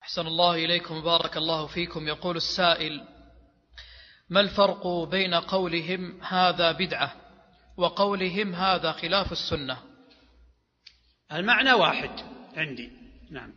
أحسن الله إليكم بارك الله فيكم. يقول السائل: ما الفرق بين قولهم هذا بدعة وقولهم هذا خلاف السنة؟ المعنى واحد عندي. نعم.